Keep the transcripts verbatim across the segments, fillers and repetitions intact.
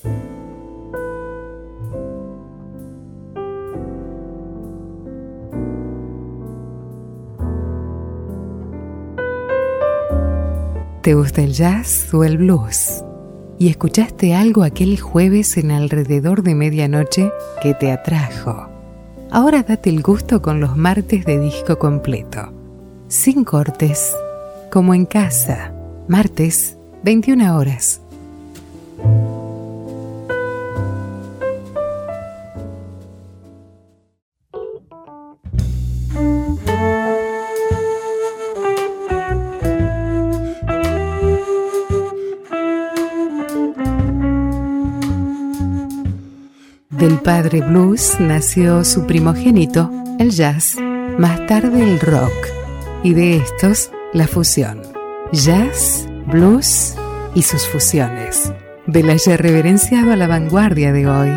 ¿Te gusta el jazz o el blues? ¿Y escuchaste algo aquel jueves en alrededor de medianoche que te atrajo? Ahora date el gusto con los martes de disco completo. Sin cortes, como en casa. Martes, veintiuna horas. Del padre blues nació su primogénito, el jazz, más tarde el rock, y de estos, la fusión. Jazz, blues y sus fusiones. De la ya reverenciado a la vanguardia de hoy.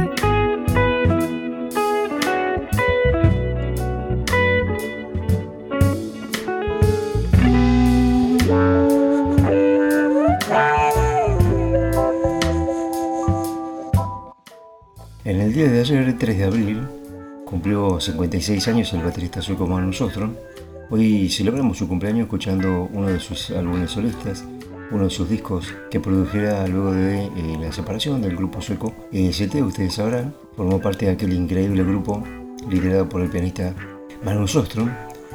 En el día de ayer, tres de abril, cumplió cincuenta y seis años el baterista sueco Magnus Åström. Hoy celebramos su cumpleaños escuchando uno de sus álbumes solistas, uno de sus discos que produjera luego de eh, la separación del grupo sueco E S T. Ustedes sabrán, formó parte de aquel increíble grupo liderado por el pianista Magnus Åström,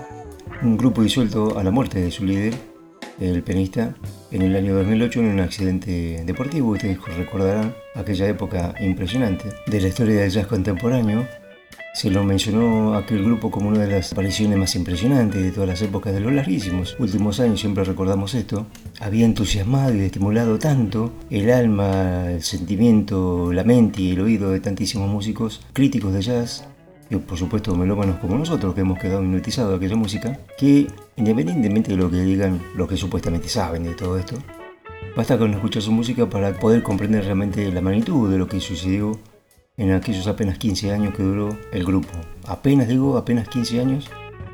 un grupo disuelto a la muerte de su líder, el pianista, en el año dos mil ocho en un accidente deportivo. Ustedes recordarán aquella época impresionante de la historia del jazz contemporáneo. Se lo mencionó a aquel grupo como una de las apariciones más impresionantes de todas las épocas de los larguísimos últimos años, siempre recordamos esto. Había entusiasmado y estimulado tanto el alma, el sentimiento, la mente y el oído de tantísimos músicos críticos de jazz, y por supuesto melómanos como nosotros que hemos quedado hipnotizados de aquella música, que independientemente de lo que digan los que supuestamente saben de todo esto, basta con escuchar su música para poder comprender realmente la magnitud de lo que sucedió en aquellos apenas quince años que duró el grupo. Apenas digo, apenas quince años,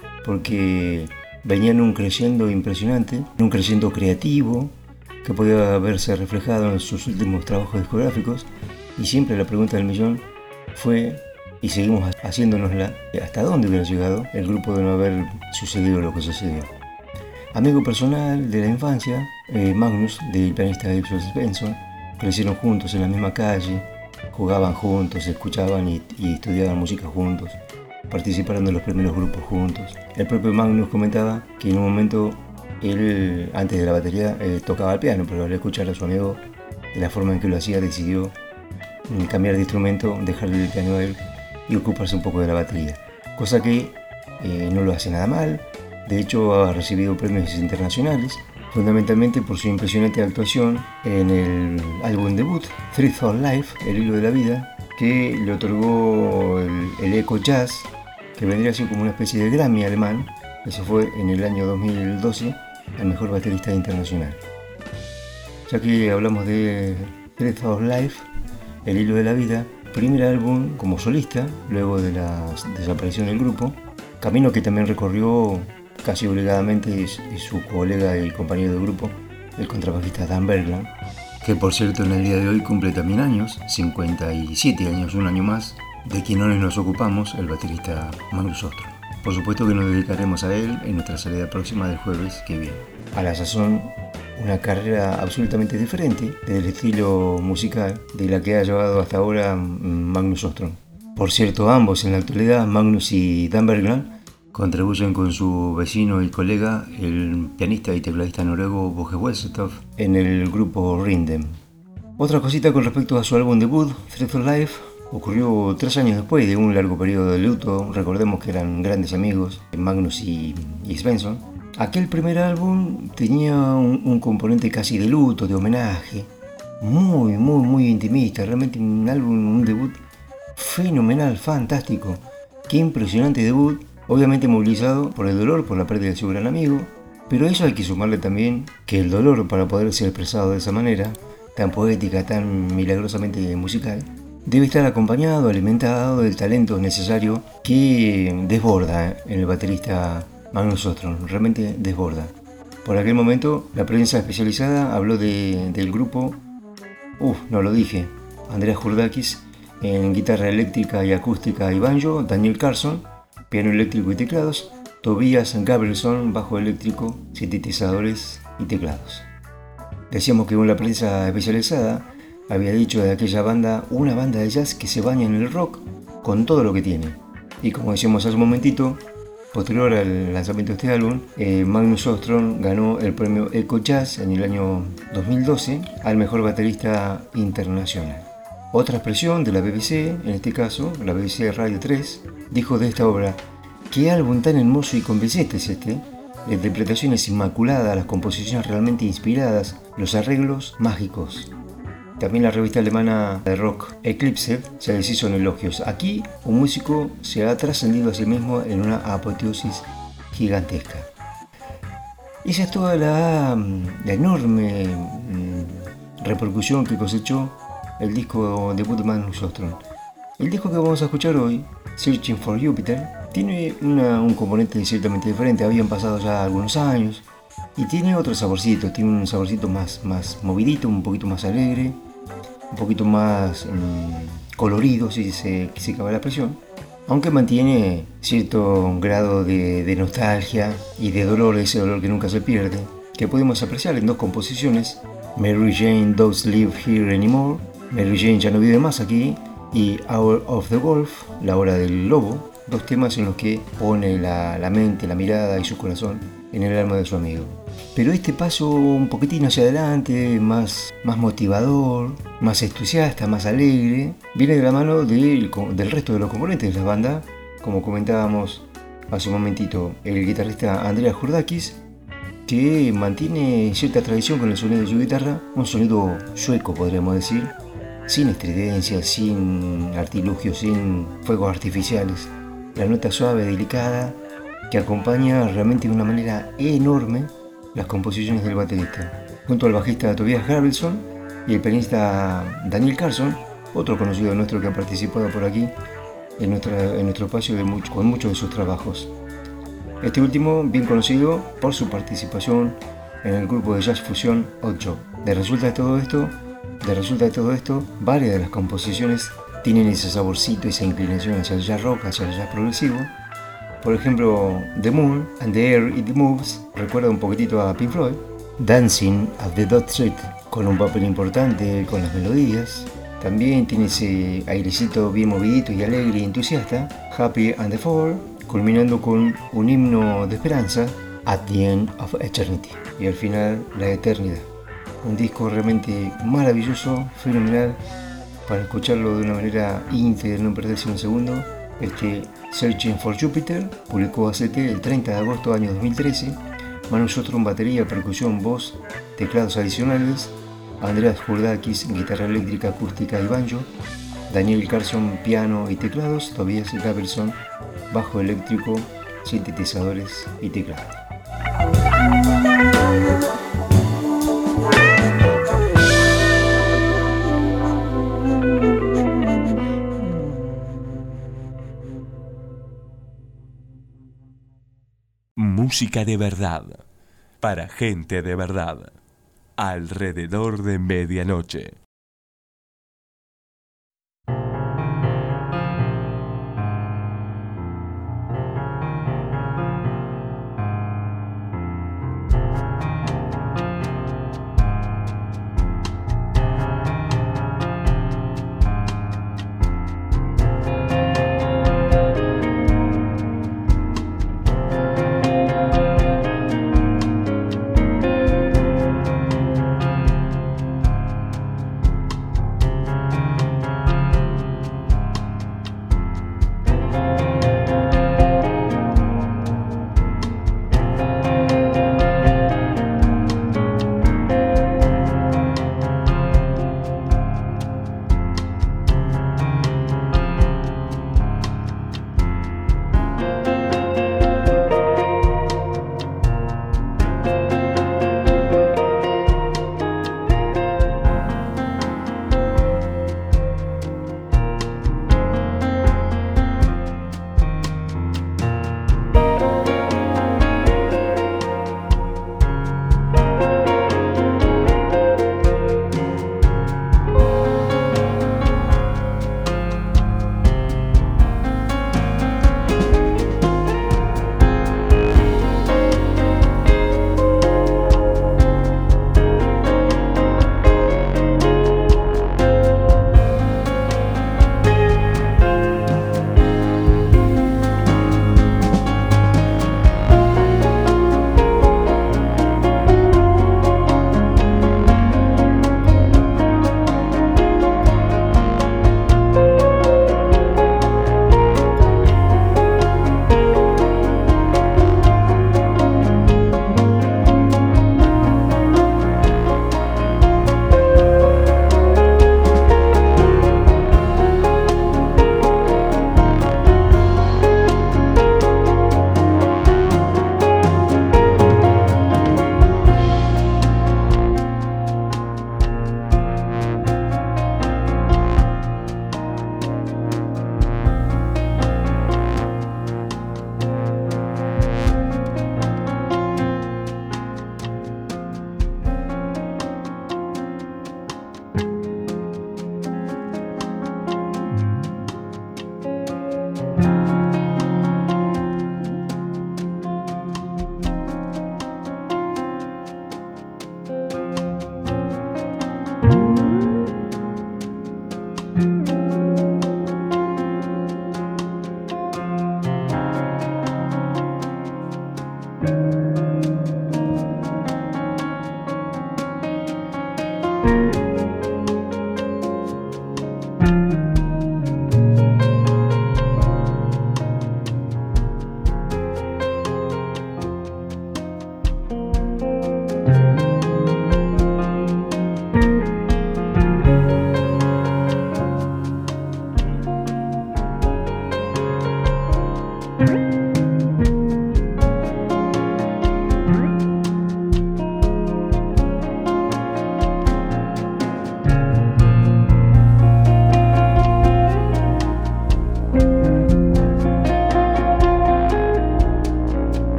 porque venían un creciendo impresionante, un creciendo creativo que podía verse reflejado en sus últimos trabajos discográficos, y siempre la pregunta del millón fue, y seguimos haciéndonosla, ¿hasta dónde hubiera llegado el grupo de no haber sucedido lo que sucedió? Amigo personal de la infancia, eh, Magnus, del pianista Gilbert Svensson, crecieron juntos en la misma calle, jugaban juntos, escuchaban y, y estudiaban música juntos, participaron de los primeros grupos juntos. El propio Magnus comentaba que en un momento él, antes de la batería, eh, tocaba el piano, pero al escuchar a su amigo de la forma en que lo hacía, decidió cambiar de instrumento, dejarle el piano a él y ocuparse un poco de la batería, cosa que eh, no lo hace nada mal. De hecho, ha recibido premios internacionales, fundamentalmente por su impresionante actuación en el álbum debut Thread of Life, El hilo de la vida, que le otorgó el, el Echo Jazz, que vendría a ser como una especie de Grammy alemán. Eso fue en el año dos mil doce, al mejor baterista internacional. Ya que hablamos de Thread of Life, El hilo de la vida, primer álbum como solista luego de la desaparición del grupo, camino que también recorrió casi obligadamente su colega y compañero de grupo, el contrabajista Dan Bergland, que por cierto en el día de hoy cumple también años, cincuenta y siete años, un año más, de quien hoy nos ocupamos, el baterista Magnus Åström. Por supuesto que nos dedicaremos a él en nuestra salida próxima del jueves que viene. A la sazón, una carrera absolutamente diferente del estilo musical de la que ha llevado hasta ahora Magnus Åström. Por cierto, ambos en la actualidad, Magnus y Dan Bergland, contribuyen con su vecino y colega, el pianista y tecladista noruego Boge Welsetoft, en el grupo Rindem. Otra cosita con respecto a su álbum debut, Thread of Life, ocurrió tres años después de un largo periodo de luto. Recordemos que eran grandes amigos, Magnus y, y Svensson. Aquel primer álbum tenía un, un componente casi de luto, de homenaje, muy, muy, muy intimista, realmente un álbum, un debut fenomenal, fantástico. Qué impresionante debut, obviamente movilizado por el dolor, por la pérdida de su gran amigo, pero a eso hay que sumarle también que el dolor, para poder ser expresado de esa manera, tan poética, tan milagrosamente musical, debe estar acompañado, alimentado del talento necesario que desborda en el baterista Magnus Åström, realmente desborda. Por aquel momento, la prensa especializada habló de, del grupo, uff, no lo dije, Andreas Jurdakis, en guitarra eléctrica y acústica y banjo, Daniel Carlson, piano eléctrico y teclados, Tobias Gabrielsson, bajo eléctrico, sintetizadores y teclados. Decíamos que una prensa especializada había dicho de aquella banda, una banda de jazz que se baña en el rock con todo lo que tiene. Y como decíamos hace un momentito, posterior al lanzamiento de este álbum, eh, Magnus Åström ganó el premio Echo Jazz en el año dos mil doce al mejor baterista internacional. Otra expresión de la B B C, en este caso, la B B C Radio tres, dijo de esta obra: «Qué álbum tan hermoso y convincente es este. La interpretación es inmaculada, las composiciones realmente inspiradas, los arreglos mágicos». También la revista alemana de rock Eclipse se deshizo en elogios. Aquí un músico se ha trascendido a sí mismo en una apoteosis gigantesca. Esa es toda la, la enorme mmm, repercusión que cosechó el disco debut de Magnus Åström. El disco que vamos a escuchar hoy, Searching for Jupiter, tiene una, un componente ciertamente diferente. Habían pasado ya algunos años y tiene otro saborcito, tiene un saborcito más, más movidito, un poquito más alegre, un poquito más mmm, colorido, si se, si se cabe la expresión, aunque mantiene cierto grado de, de nostalgia y de dolor, ese dolor que nunca se pierde, que podemos apreciar en dos composiciones: Mary Jane Does Live Here Anymore, Mary Jane ya no vive más aquí, y Hour of the Wolf, la hora del lobo, dos temas en los que pone la, la mente, la mirada y su corazón en el alma de su amigo. Pero este paso un poquitín hacia adelante, más, más motivador, más entusiasta, más alegre, viene de la mano del, del resto de los componentes de la banda. Como comentábamos hace un momentito, el guitarrista Andreas Jurdakis, que mantiene cierta tradición con el sonido de su guitarra, un sonido sueco podríamos decir, sin estridencia, sin artilugios, sin fuegos artificiales. La nota suave, delicada, que acompaña realmente de una manera enorme las composiciones del baterista. Junto al bajista Tobias Gabrielsson y el pianista Daniel Carlson, otro conocido nuestro que ha participado por aquí en, nuestra, en nuestro espacio de mucho, con muchos de sus trabajos. Este último bien conocido por su participación en el grupo de jazz fusión ocho. De resulta de todo esto, de resulta de todo esto, varias de las composiciones tienen ese saborcito, esa inclinación hacia el jazz rock, hacia el jazz progresivo. Por ejemplo, The Moon and the Air It Moves recuerda un poquitito a Pink Floyd. Dancing at the Dot Street, con un papel importante con las melodías. También tiene ese airecito bien movidito y alegre y entusiasta. Happy and the Fall, culminando con un himno de esperanza, At the End of Eternity, y al final la eternidad. Un disco realmente maravilloso, fenomenal, para escucharlo de una manera íntegra, no perderse un segundo. Este Searching for Jupiter publicó A C T el treinta de agosto del año dos mil trece. Magnus Åström, batería, percusión, voz, teclados adicionales. Andreas Jurdakis, guitarra eléctrica, acústica y banjo. Daniel Carlson, piano y teclados. Tobias Gabrielsson, bajo eléctrico, sintetizadores y teclado. Música de verdad, para gente de verdad, alrededor de medianoche.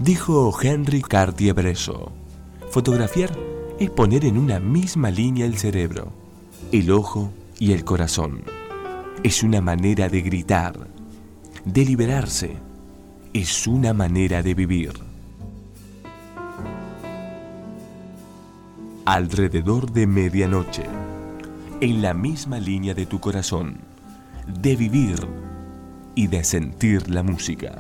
Dijo Henry Cartier-Bresson, fotografiar es poner en una misma línea el cerebro, el ojo y el corazón. Es una manera de gritar, de liberarse. Es una manera de vivir. Alrededor de medianoche, en la misma línea de tu corazón, de vivir y de sentir la música.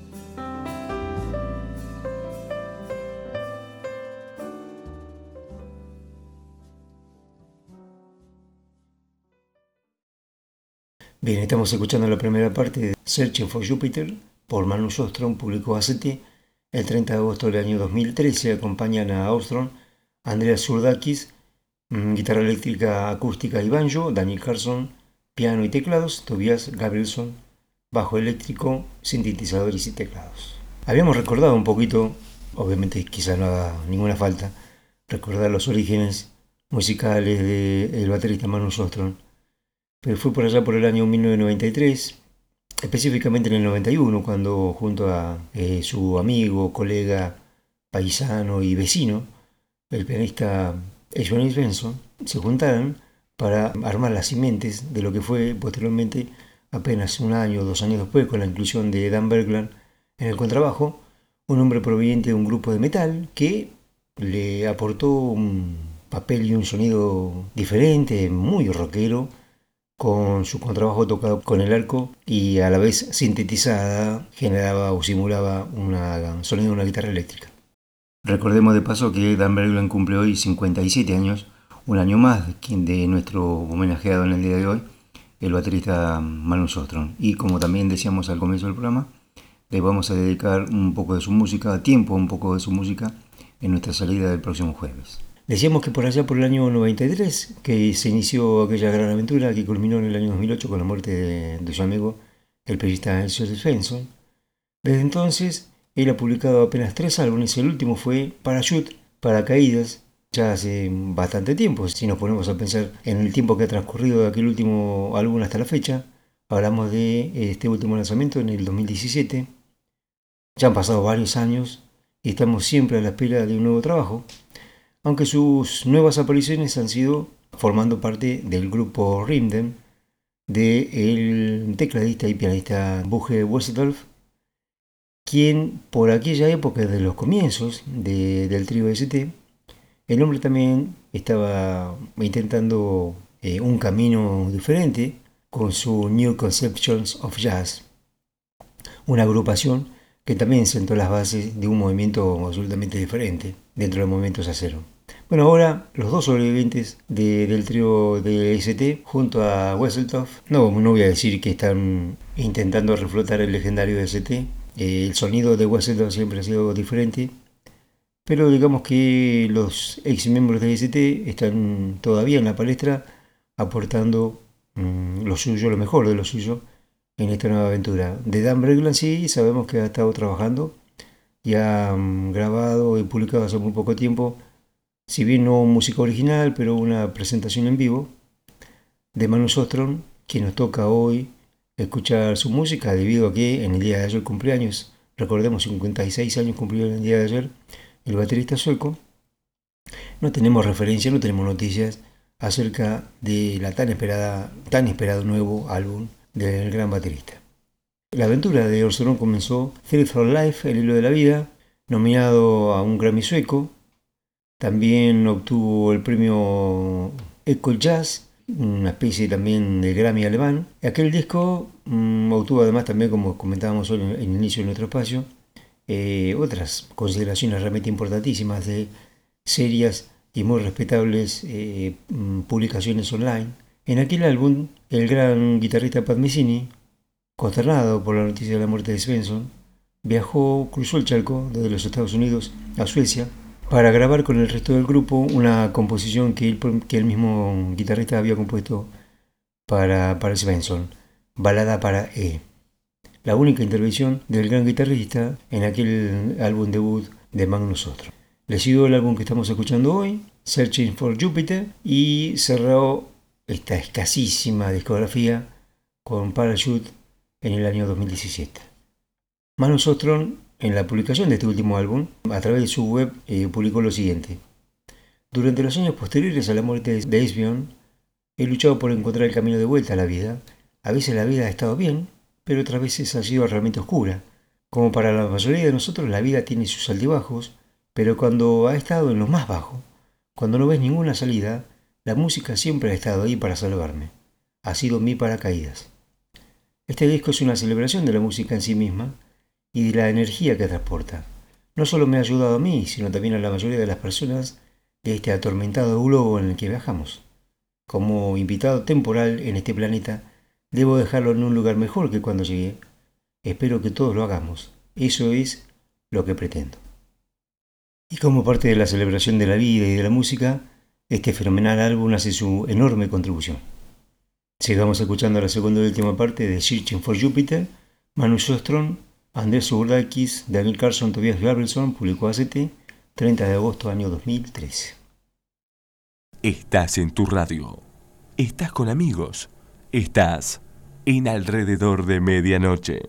Bien, estamos escuchando la primera parte de Searching for Jupiter por Magnus Åström, publicó A C T el treinta de agosto del año dos mil trece. Acompañan a Åström Andreas Zurdakis, guitarra eléctrica, acústica y banjo; Daniel Carlson, piano y teclados; Tobias Gabrielsson, bajo eléctrico, sintetizadores y teclados. Habíamos recordado un poquito, obviamente quizá no haga ninguna falta, recordar los orígenes musicales del baterista Magnus Åström, pero fue por allá por el año mil novecientos noventa y tres, específicamente en el noventa y uno, cuando junto a eh, su amigo, colega, paisano y vecino, el pianista Johnny Svensson, se juntaron para armar las simientes de lo que fue posteriormente, apenas un año o dos años después, con la inclusión de Dan Bergland en el contrabajo, un hombre proveniente de un grupo de metal que le aportó un papel y un sonido diferente, muy rockero, con su contrabajo tocado con el arco y a la vez sintetizada, generaba o simulaba un sonido de una guitarra eléctrica. Recordemos de paso que Dan Bergland cumple hoy cincuenta y siete años, un año más de nuestro homenajeado en el día de hoy, el baterista Magnus Åström. Y como también decíamos al comienzo del programa, le vamos a dedicar un poco de su música, tiempo un poco de su música, en nuestra salida del próximo jueves. Decíamos que por allá por el año noventa y tres, que se inició aquella gran aventura que culminó en el año dos mil ocho con la muerte de, de su amigo, el periodista Joseph Svensson. Desde entonces, él ha publicado apenas tres álbumes. El último fue Parachute, Paracaídas, ya hace bastante tiempo. Si nos ponemos a pensar en el tiempo que ha transcurrido de aquel último álbum hasta la fecha, hablamos de este último lanzamiento en el dos mil diecisiete. Ya han pasado varios años y estamos siempre a la espera de un nuevo trabajo, aunque sus nuevas apariciones han sido formando parte del grupo Rimden, del tecladista y pianista Bugge Wesseltoft, quien por aquella época de los comienzos de, del trío S T, el hombre también estaba intentando eh, un camino diferente con su New Conceptions of Jazz, una agrupación que también sentó las bases de un movimiento absolutamente diferente dentro del movimiento jazzero. Bueno, ahora los dos sobrevivientes de, del trío de S T junto a Wesseltoft, no, no voy a decir que están intentando reflotar el legendario S T, eh, el sonido de Wesseltoft siempre ha sido diferente, pero digamos que los ex miembros de S T están todavía en la palestra aportando mmm, lo suyo, lo mejor de lo suyo en esta nueva aventura. De Dan Bergland sí sabemos que ha estado trabajando y ha um, grabado y publicado hace muy poco tiempo, si bien no música original, pero una presentación en vivo de Magnus Åström, que nos toca hoy escuchar su música debido a que en el día de ayer cumpleaños, recordemos cincuenta y seis años cumplió en el día de ayer el baterista sueco. No tenemos referencia, no tenemos noticias acerca de la tan esperada, tan esperado nuevo álbum del gran baterista. La aventura de Åström comenzó Thread for Life, el hilo de la vida, nominado a un Grammy sueco. También obtuvo el premio Echo Jazz, una especie también de Grammy alemán. Aquel disco mmm, obtuvo además también, como comentábamos hoy en el inicio de nuestro espacio, eh, otras consideraciones realmente importantísimas de serias y muy respetables eh, publicaciones online. En aquel álbum, el gran guitarrista Pat Metheny, consternado por la noticia de la muerte de Svensson, viajó, cruzó el charco desde los Estados Unidos a Suecia para grabar con el resto del grupo una composición que él, que el mismo guitarrista había compuesto para, para Svensson, Balada para E, la única intervención del gran guitarrista en aquel álbum debut de Magnus Åström. Le siguió el álbum que estamos escuchando hoy, Searching for Jupiter, y cerró esta escasísima discografía con Parachute en el año dos mil diecisiete. Magnus Åström En la publicación de este último álbum, a través de su web, eh, publicó lo siguiente. Durante los años posteriores a la muerte de Esbjörn, he luchado por encontrar el camino de vuelta a la vida. A veces la vida ha estado bien, pero otras veces ha sido realmente oscura. Como para la mayoría de nosotros, la vida tiene sus altibajos, pero cuando ha estado en lo más bajo, cuando no ves ninguna salida, la música siempre ha estado ahí para salvarme. Ha sido mi paracaídas. Este disco es una celebración de la música en sí misma y de la energía que transporta. No solo me ha ayudado a mí, sino también a la mayoría de las personas de este atormentado globo en el que viajamos. Como invitado temporal en este planeta, debo dejarlo en un lugar mejor que cuando llegué. Espero que todos lo hagamos. Eso es lo que pretendo. Y como parte de la celebración de la vida y de la música, este fenomenal álbum hace su enorme contribución. Sigamos escuchando la segunda y última parte de Searching for Jupiter. Manu Sjöström, Andrés Zubordakis, Daniel Carlson, Tobias Gabrielsson, publicó A C T, treinta de agosto año dos mil trece. Estás en tu radio. Estás con amigos. Estás en Alrededor de Medianoche.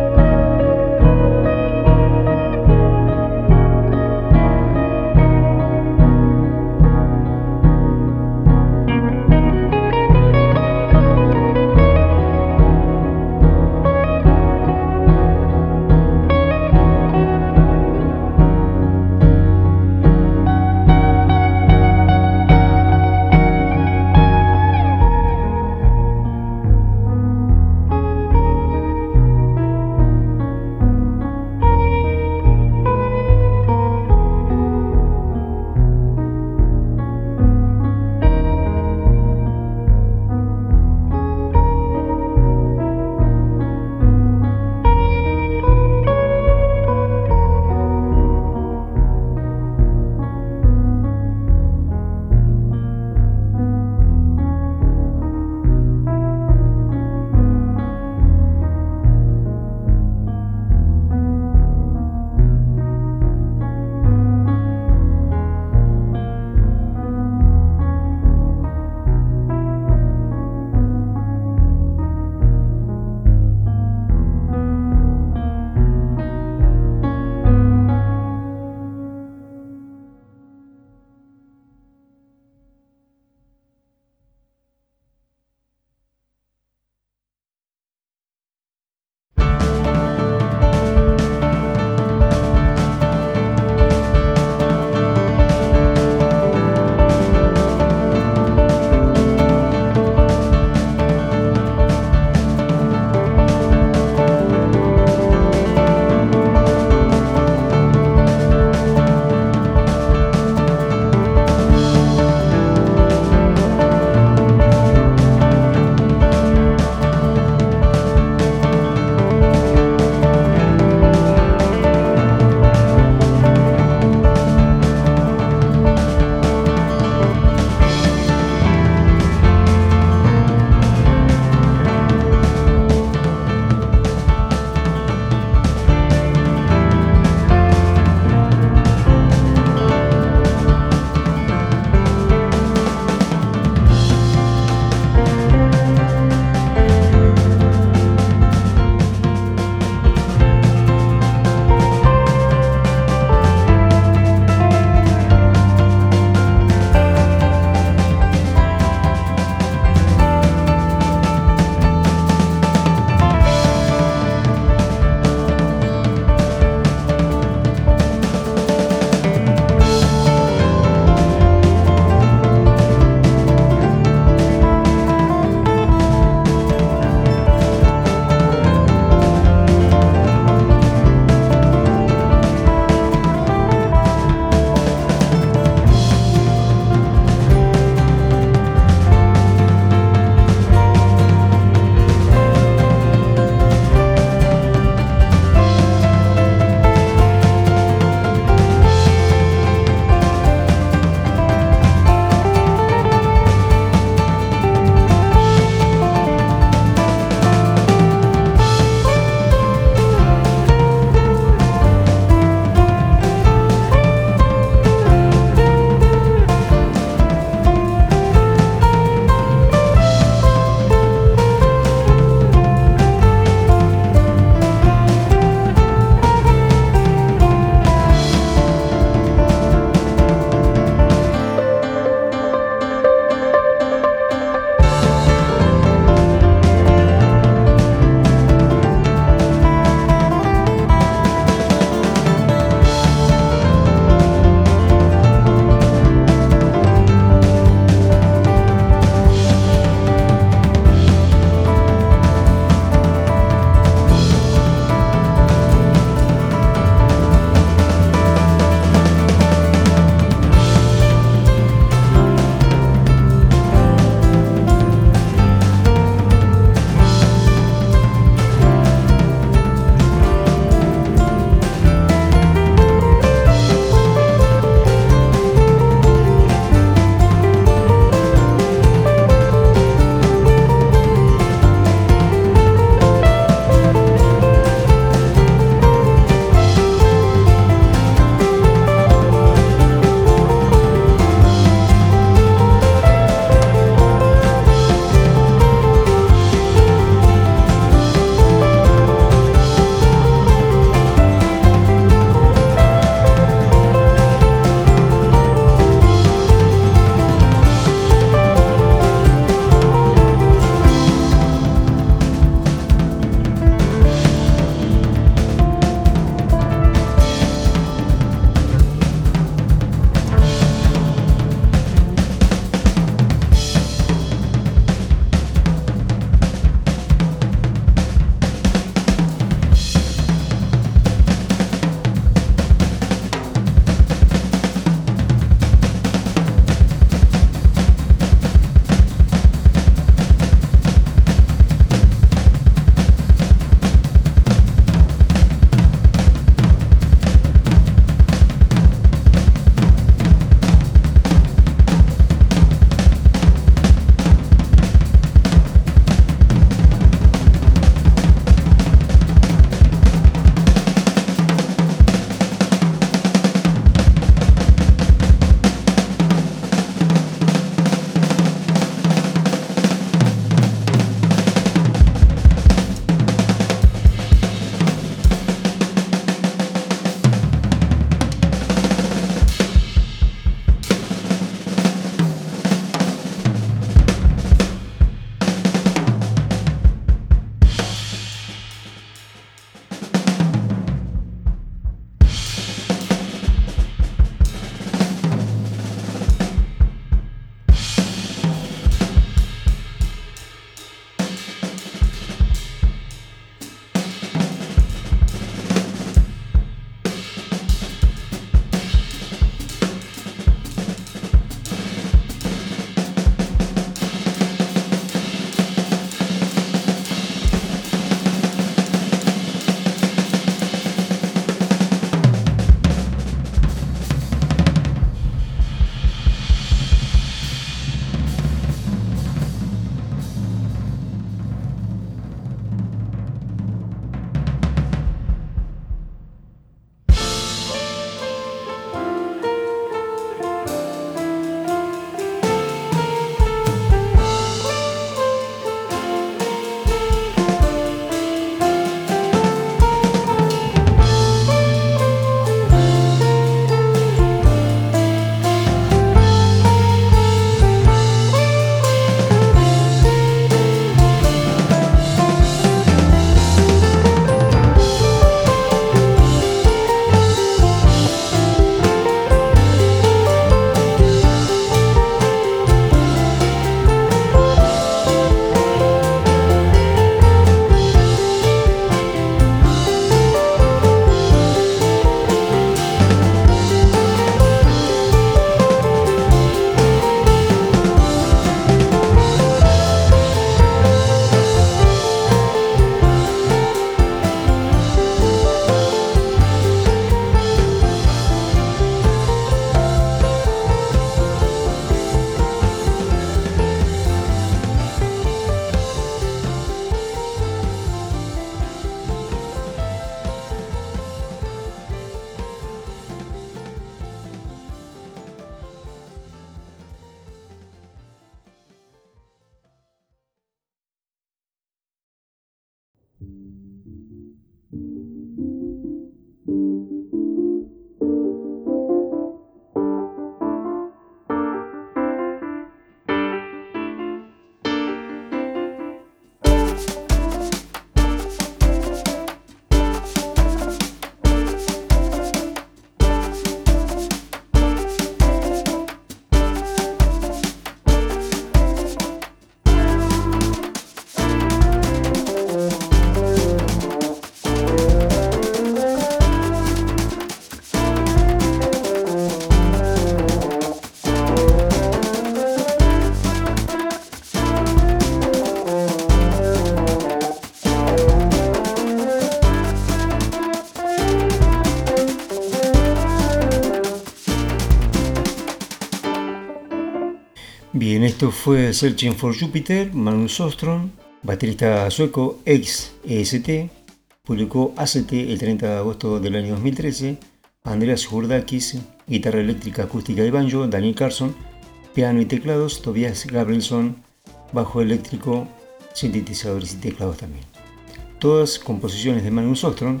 Bien, esto fue Searching for Jupiter, Magnus Åström, baterista sueco ex E S T, publicó A C T el treinta de agosto del año dos mil trece, Andreas Hurdakis, guitarra eléctrica, acústica y banjo, Daniel Carlson, piano y teclados, Tobias Gabrielsson, bajo eléctrico, sintetizadores y teclados también. Todas composiciones de Magnus Åström,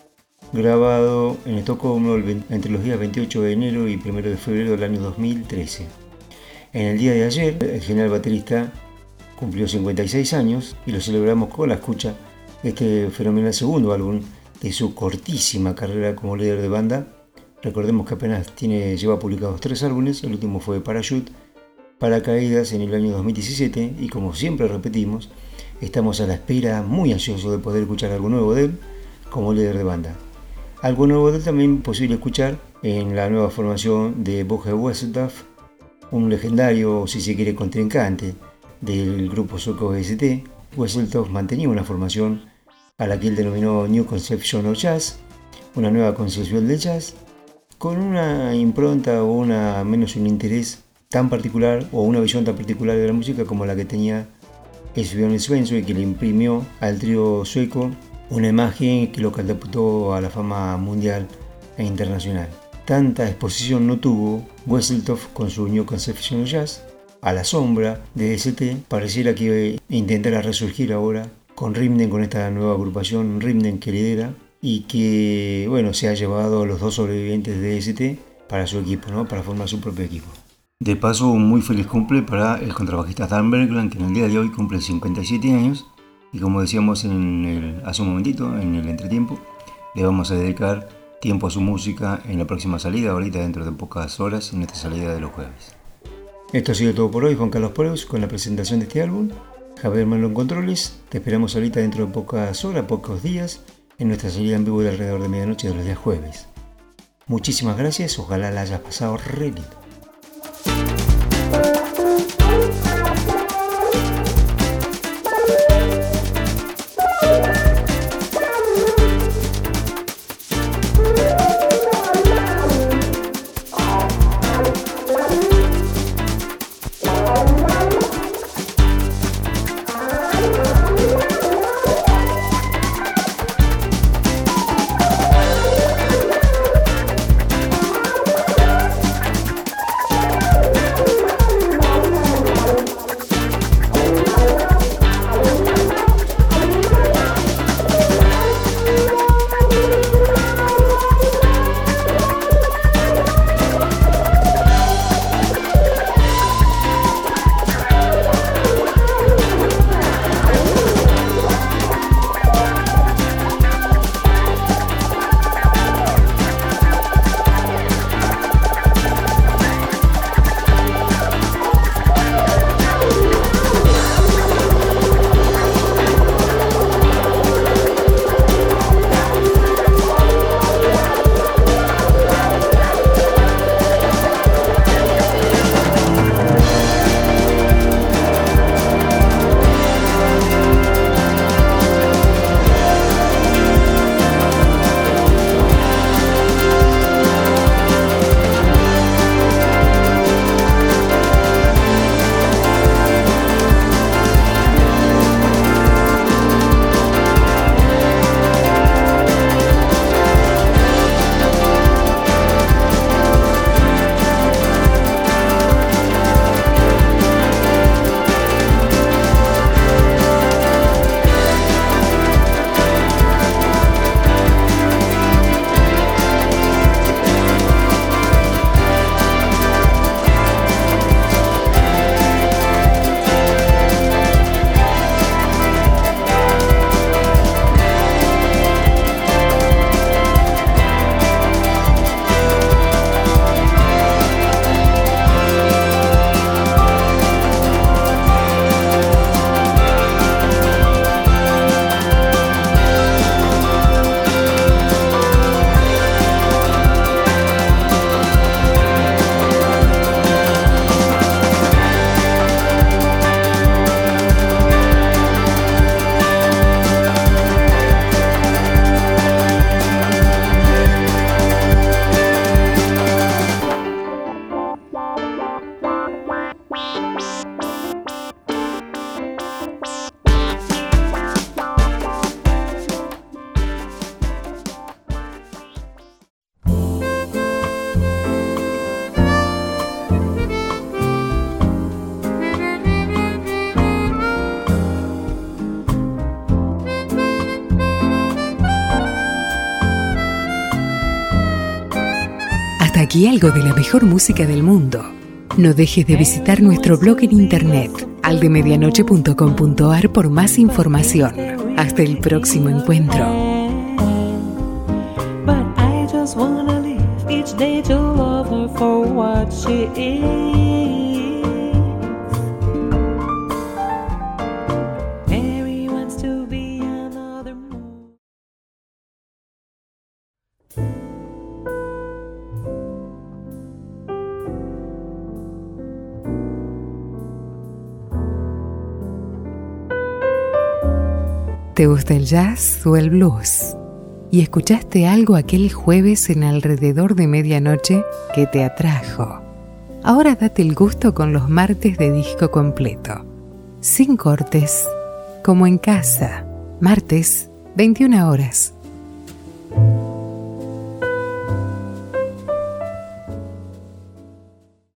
grabado en Estocolmo entre los días veintiocho de enero y primero de febrero del año dos mil trece. En el día de ayer, el genial baterista cumplió cincuenta y seis años y lo celebramos con la escucha de este fenomenal segundo álbum de su cortísima carrera como líder de banda. Recordemos que apenas tiene, lleva publicados tres álbumes, el último fue Parachute, Paracaídas en el año dos mil diecisiete, y como siempre repetimos, estamos a la espera, muy ansiosos de poder escuchar algo nuevo de él como líder de banda. Algo nuevo de él también posible escuchar en la nueva formación de Böje Wesseltoft, un legendario, si se quiere, contrincante del grupo sueco E S T. Wesseltoft mantenía una formación a la que él denominó New Conception of Jazz, una nueva concepción del jazz, con una impronta o una, menos un interés tan particular o una visión tan particular de la música como la que tenía Esbjörn Svensson, y que le imprimió al trío sueco una imagen que lo catapultó a la fama mundial e internacional. Tanta exposición no tuvo Wesseltoft con su New Conception of Jazz. A la sombra de E S T, pareciera que intentará resurgir ahora con Rimden, con esta nueva agrupación Rimden que lidera y que, bueno, se ha llevado a los dos sobrevivientes de E S T para su equipo, ¿no? Para formar su propio equipo. De paso, un muy feliz cumple para el contrabajista Dan Bergland, que en el día de hoy cumple cincuenta y siete años, y como decíamos en el, hace un momentito, en el entretiempo, le vamos a dedicar tiempo a su música en la próxima salida, ahorita dentro de pocas horas, en esta salida de los jueves. Esto ha sido todo por hoy, Juan Carlos Poreus, con la presentación de este álbum. Javier Merlo en controles. Te esperamos ahorita dentro de pocas horas, pocos días, en nuestra salida en vivo de alrededor de medianoche de los días jueves. Muchísimas gracias, ojalá la hayas pasado re lindo. Aquí algo de la mejor música del mundo. No dejes de visitar nuestro blog en internet, aldemedianoche punto com punto ar, por más información. Hasta el próximo encuentro. But I just wanna live each day to love her for what she is. Mary wants to be another moon. ¿Te gusta el jazz o el blues? ¿Y escuchaste algo aquel jueves en alrededor de medianoche que te atrajo? Ahora date el gusto con los martes de disco completo. Sin cortes, como en casa. Martes, veintiuna horas.